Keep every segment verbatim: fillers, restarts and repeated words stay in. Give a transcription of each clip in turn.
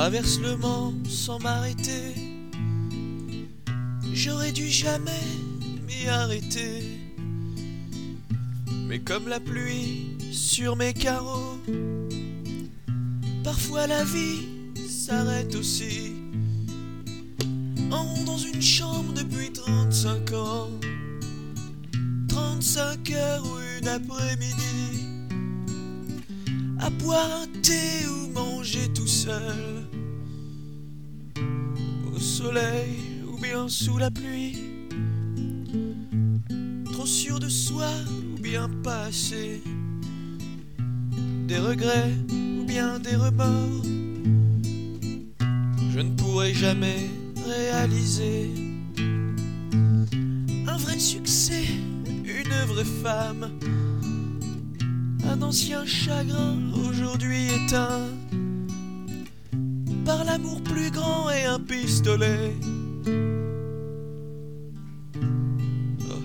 traverse le Mans sans m'arrêter. J'aurais dû jamais m'y arrêter. Mais comme la pluie sur mes carreaux, parfois la vie s'arrête aussi. En rond dans une chambre depuis trente-cinq ans, trente-cinq heures ou une après-midi, à boire un thé ou manger tout seul, au soleil ou bien sous la pluie, trop sûr de soi ou bien pas assez, des regrets ou bien des remords, je ne pourrai jamais réaliser un vrai succès, une vraie femme, un ancien chagrin aujourd'hui éteint par l'amour plus grand et un pistolet. Oh.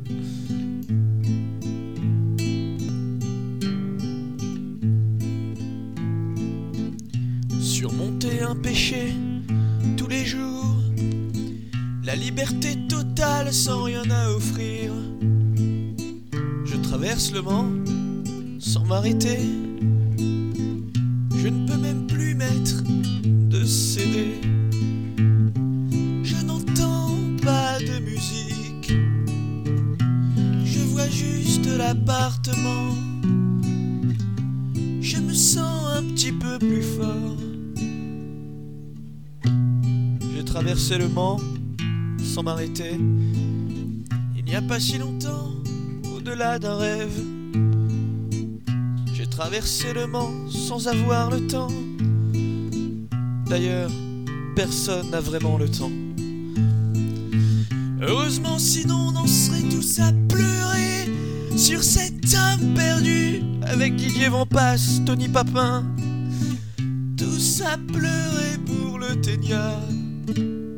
Surmonter un péché tous les jours, la liberté totale sans rien à offrir. Je traverse le Mans sans m'arrêter. Je ne peux même plus mettre de C D. Je n'entends pas de musique. Je vois juste l'appartement. Je me sens un petit peu plus fort. J'ai traversé le Mans sans m'arrêter. Il n'y a pas si longtemps, au-delà d'un rêve, j'ai traversé le Mans sans avoir le temps. D'ailleurs, personne n'a vraiment le temps. Heureusement, sinon on en serait tous à pleurer sur cet homme perdu avec Didier Vampas, Tony Papin, tous à pleurer pour le Ténia.